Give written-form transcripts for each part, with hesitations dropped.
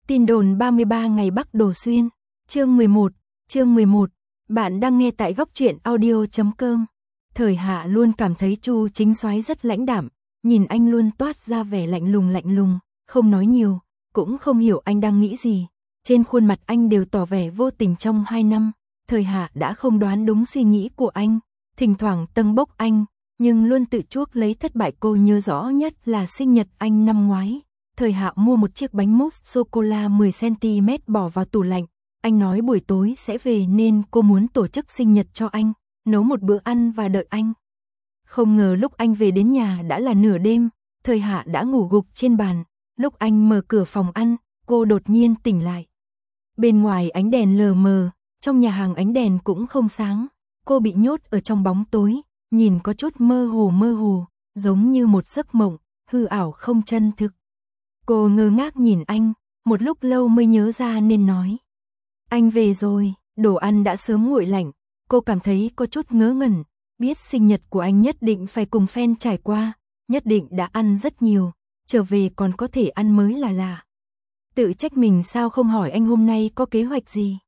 Tin đồn 33 ngày Bắc Đồ Xuyên. Chương 11. Bạn đang nghe tại góc truyện audio.com. Thời Hạ luôn cảm thấy Chu Chính Soái rất lãnh đạm, nhìn anh luôn toát ra vẻ lạnh lùng, không nói nhiều, cũng không hiểu anh đang nghĩ gì. Trên khuôn mặt anh đều tỏ vẻ vô tình. Trong 2 năm, Thời Hạ đã không đoán đúng suy nghĩ của anh, thỉnh thoảng tâng bốc anh, nhưng luôn tự chuốc lấy thất bại. Cô nhớ rõ nhất là sinh nhật anh năm ngoái. Thời Hạ mua một chiếc bánh mousse sô-cô-la 10cm bỏ vào tủ lạnh. Anh nói buổi tối sẽ về nên cô muốn tổ chức sinh nhật cho anh, nấu một bữa ăn và đợi anh. Không ngờ lúc anh về đến nhà đã là nửa đêm, Thời Hạ đã ngủ gục trên bàn. Lúc anh mở cửa phòng ăn, cô đột nhiên tỉnh lại. Bên ngoài ánh đèn lờ mờ, trong nhà hàng ánh đèn cũng không sáng. Cô bị nhốt ở trong bóng tối, nhìn có chút mơ hồ, giống như một giấc mộng, hư ảo không chân thực. Cô ngơ ngác nhìn anh, một lúc lâu mới nhớ ra nên nói. Anh về rồi, đồ ăn đã sớm nguội lạnh. Cô cảm thấy có chút ngớ ngẩn, biết sinh nhật của anh nhất định phải cùng fan trải qua, nhất định đã ăn rất nhiều, trở về còn có thể ăn mới là lạ. Tự trách mình sao không hỏi anh hôm nay có kế hoạch gì.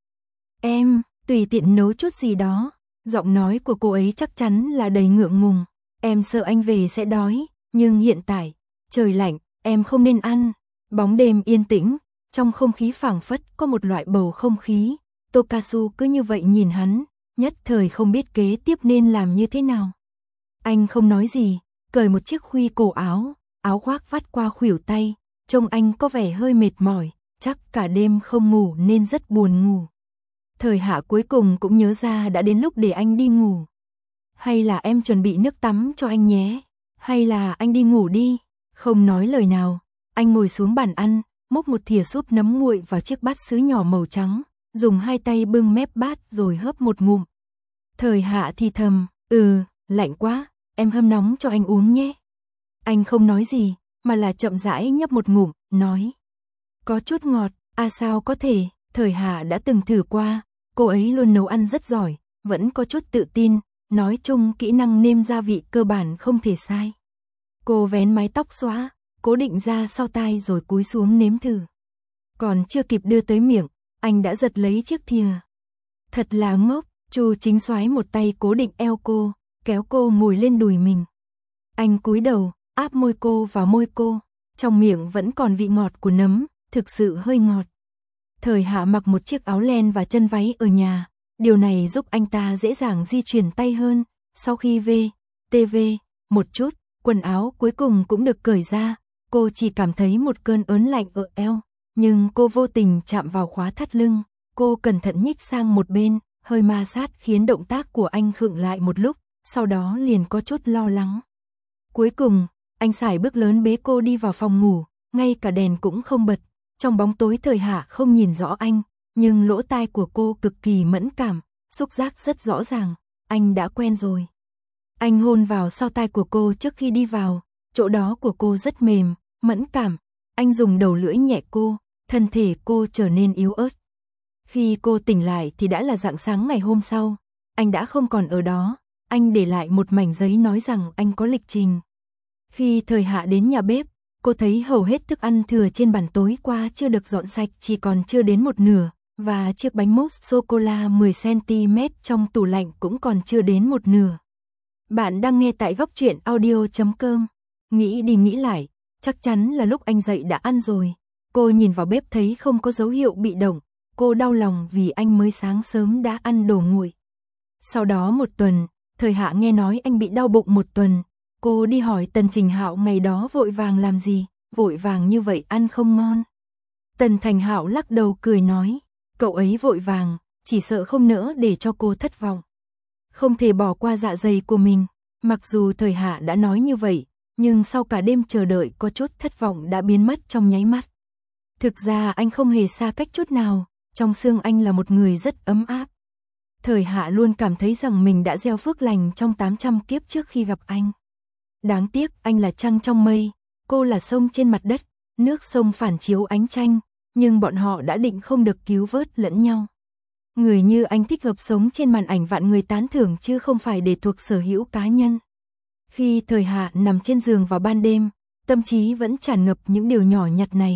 Em, tùy tiện nấu chút gì đó. Giọng nói của cô ấy chắc chắn là đầy ngượng ngùng. Em sợ anh về sẽ đói, nhưng hiện tại, trời lạnh, em không nên ăn. Bóng đêm yên tĩnh, trong không khí phảng phất có một loại bầu không khí. Tokasu cứ như vậy nhìn hắn, nhất thời không biết kế tiếp nên làm như thế nào. Anh không nói gì, cởi một chiếc khuy cổ áo, áo khoác vắt qua khuỷu tay, trông anh có vẻ hơi mệt mỏi, chắc cả đêm không ngủ nên rất buồn ngủ. Thời Hạ cuối cùng cũng nhớ ra đã đến lúc để anh đi ngủ. Hay là em chuẩn bị nước tắm cho anh nhé, hay là anh đi ngủ đi. Không nói lời nào, anh ngồi xuống bàn ăn, múc một thìa súp nấm nguội vào chiếc bát sứ nhỏ màu trắng, dùng hai tay bưng mép bát rồi hớp một ngụm. Thời Hạ thì thầm, lạnh quá, em hâm nóng cho anh uống nhé. Anh không nói gì, mà là chậm rãi nhấp một ngụm, nói. Có chút ngọt, sao có thể. Thời Hạ đã từng thử qua, cô ấy luôn nấu ăn rất giỏi, vẫn có chút tự tin, nói chung kỹ năng nêm gia vị cơ bản không thể sai. Cô vén mái tóc xóa, cố định ra sau tai rồi cúi xuống nếm thử. Còn chưa kịp đưa tới miệng, anh đã giật lấy chiếc thìa. Thật là ngốc, Chu Chính Soái một tay cố định eo cô, kéo cô ngồi lên đùi mình. Anh cúi đầu, áp môi cô vào môi cô, trong miệng vẫn còn vị ngọt của nấm, thực sự hơi ngọt. Thời Hạ mặc một chiếc áo len và chân váy ở nhà, điều này giúp anh ta dễ dàng di chuyển tay hơn. Sau khi TV một chút, quần áo cuối cùng cũng được cởi ra, cô chỉ cảm thấy một cơn ớn lạnh ở eo, nhưng cô vô tình chạm vào khóa thắt lưng, cô cẩn thận nhích sang một bên, hơi ma sát khiến động tác của anh khựng lại một lúc, sau đó liền có chút lo lắng. Cuối cùng, anh sải bước lớn bế cô đi vào phòng ngủ, ngay cả đèn cũng không bật. Trong bóng tối Thời Hạ không nhìn rõ anh, nhưng lỗ tai của cô cực kỳ mẫn cảm, xúc giác rất rõ ràng, anh đã quen rồi. Anh hôn vào sau tai của cô trước khi đi vào, chỗ đó của cô rất mềm, mẫn cảm, anh dùng đầu lưỡi nhẹ cô, thân thể cô trở nên yếu ớt. Khi cô tỉnh lại thì đã là rạng sáng ngày hôm sau, anh đã không còn ở đó, anh để lại một mảnh giấy nói rằng anh có lịch trình. Khi Thời Hạ đến nhà bếp, cô thấy hầu hết thức ăn thừa trên bàn tối qua chưa được dọn sạch, chỉ còn chưa đến một nửa, và chiếc bánh mousse sô-cô-la 10cm trong tủ lạnh cũng còn chưa đến một nửa. Bạn đang nghe tại góc truyện audio.com. Nghĩ đi nghĩ lại, chắc chắn là lúc anh dậy đã ăn rồi. Cô nhìn vào bếp thấy không có dấu hiệu bị động, cô đau lòng vì anh mới sáng sớm đã ăn đồ nguội. Sau đó một tuần, Thời Hạ nghe nói anh bị đau bụng một tuần. Cô đi hỏi Tần Trình Hạo ngày đó vội vàng làm gì, vội vàng như vậy ăn không ngon. Tần Thành Hạo lắc đầu cười nói, cậu ấy vội vàng, chỉ sợ không nỡ để cho cô thất vọng. Không thể bỏ qua dạ dày của mình. Mặc dù Thời Hạ đã nói như vậy, nhưng sau cả đêm chờ đợi có chút thất vọng đã biến mất trong nháy mắt. Thực ra anh không hề xa cách chút nào, trong xương anh là một người rất ấm áp. Thời Hạ luôn cảm thấy rằng mình đã gieo phước lành trong 800 kiếp trước khi gặp anh. Đáng tiếc anh là trăng trong mây, cô là sông trên mặt đất, nước sông phản chiếu ánh trăng, nhưng bọn họ đã định không được cứu vớt lẫn nhau. Người như anh thích hợp sống trên màn ảnh vạn người tán thưởng chứ không phải để thuộc sở hữu cá nhân. Khi Thời Hạ nằm trên giường vào ban đêm, tâm trí vẫn tràn ngập những điều nhỏ nhặt này.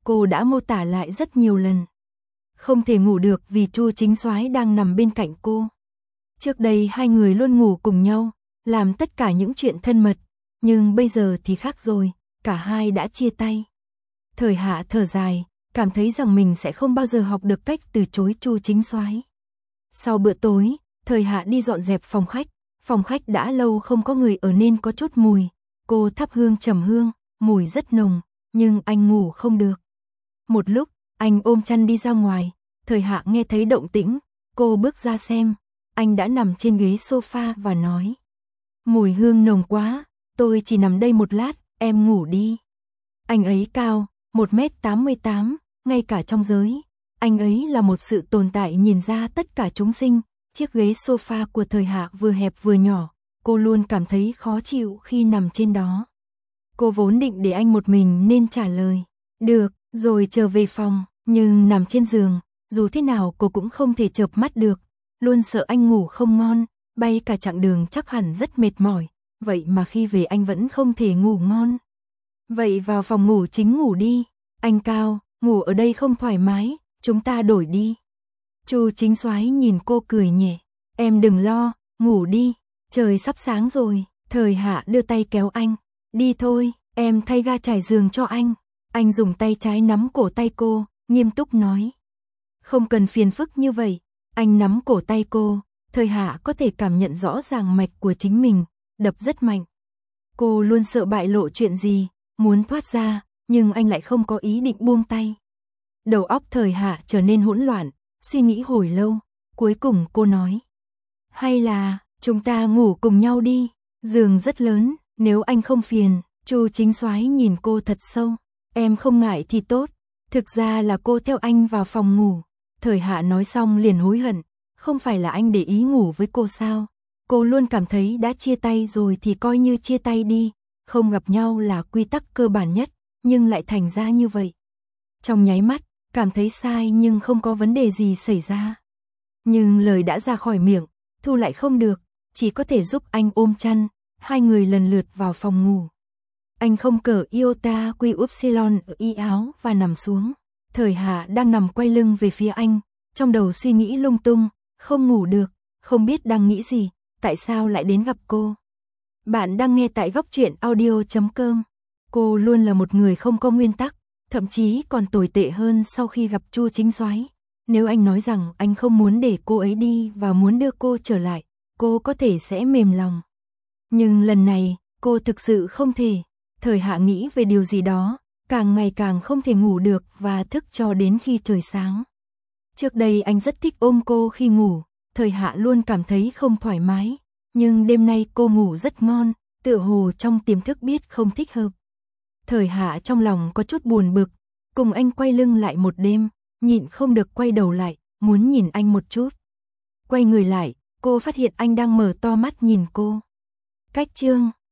cô đã mô tả lại rất nhiều lần. Không thể ngủ được vì Chu Chính Soái đang nằm bên cạnh cô. Trước đây hai người luôn ngủ cùng nhau, làm tất cả những chuyện thân mật, nhưng bây giờ thì khác rồi, cả hai đã chia tay. Thời Hạ thở dài, cảm thấy rằng mình sẽ không bao giờ học được cách từ chối Chu Chính Soái. Sau bữa tối, Thời Hạ đi dọn dẹp phòng khách đã lâu không có người ở nên có chút mùi. Cô thắp hương trầm hương, mùi rất nồng, nhưng anh ngủ không được. Một lúc, anh ôm chăn đi ra ngoài, Thời Hạ nghe thấy động tĩnh, cô bước ra xem, anh đã nằm trên ghế sofa và nói. Mùi hương nồng quá, tôi chỉ nằm đây một lát, em ngủ đi. Anh ấy cao, 1m88, ngay cả trong giới. Anh ấy là một sự tồn tại nhìn ra tất cả chúng sinh. Chiếc ghế sofa của Thời Hạ vừa hẹp vừa nhỏ, cô luôn cảm thấy khó chịu khi nằm trên đó. Cô vốn định để anh một mình nên trả lời, được, rồi trở về phòng, nhưng nằm trên giường, dù thế nào cô cũng không thể chợp mắt được, luôn sợ anh ngủ không ngon, bay cả chặng đường chắc hẳn rất mệt mỏi, vậy mà khi về anh vẫn không thể ngủ ngon. Vậy vào phòng ngủ chính ngủ đi, anh cao, ngủ ở đây không thoải mái, chúng ta đổi đi. Chu Chính Soái nhìn cô cười nhẹ, em đừng lo, ngủ đi, trời sắp sáng rồi. Thời Hạ đưa tay kéo anh, đi thôi, em thay ga trải giường cho anh. Anh dùng tay trái nắm cổ tay cô, nghiêm túc nói. Không cần phiền phức như vậy. Anh nắm cổ tay cô, Thời Hạ có thể cảm nhận rõ ràng mạch của chính mình, đập rất mạnh. Cô luôn sợ bại lộ chuyện gì, muốn thoát ra, nhưng anh lại không có ý định buông tay. Đầu óc Thời Hạ trở nên hỗn loạn, suy nghĩ hồi lâu, cuối cùng cô nói. Hay là, chúng ta ngủ cùng nhau đi, giường rất lớn, nếu anh không phiền. Chu Chính Soái nhìn cô thật sâu, em không ngại thì tốt, thực ra là cô theo anh vào phòng ngủ. Thời Hạ nói xong liền hối hận, không phải là anh để ý ngủ với cô sao? Cô luôn cảm thấy đã chia tay rồi thì coi như chia tay đi, không gặp nhau là quy tắc cơ bản nhất, nhưng lại thành ra như vậy. Trong nháy mắt, cảm thấy sai nhưng không có vấn đề gì xảy ra. Nhưng lời đã ra khỏi miệng, thu lại không được, chỉ có thể giúp anh ôm chăn, hai người lần lượt vào phòng ngủ. Anh không cởi iota quy upsilon ở y áo và nằm xuống. Thời Hạ đang nằm quay lưng về phía anh, trong đầu suy nghĩ lung tung, không ngủ được, không biết đang nghĩ gì, tại sao lại đến gặp cô. Bạn đang nghe tại Góc Truyện Audio.com. Cô luôn là một người không có nguyên tắc, thậm chí còn tồi tệ hơn sau khi gặp Chu Chính Soái. Nếu anh nói rằng anh không muốn để cô ấy đi và muốn đưa cô trở lại, cô có thể sẽ mềm lòng. Nhưng lần này, cô thực sự không thể. Thời Hạ nghĩ về điều gì đó, càng ngày càng không thể ngủ được và thức cho đến khi trời sáng. Trước đây anh rất thích ôm cô khi ngủ, Thời Hạ luôn cảm thấy không thoải mái, nhưng đêm nay cô ngủ rất ngon, tựa hồ trong tiềm thức biết không thích hợp. Thời Hạ trong lòng có chút buồn bực, cùng anh quay lưng lại một đêm, nhịn không được quay đầu lại, muốn nhìn anh một chút. Quay người lại, cô phát hiện anh đang mở to mắt nhìn cô. Cách chương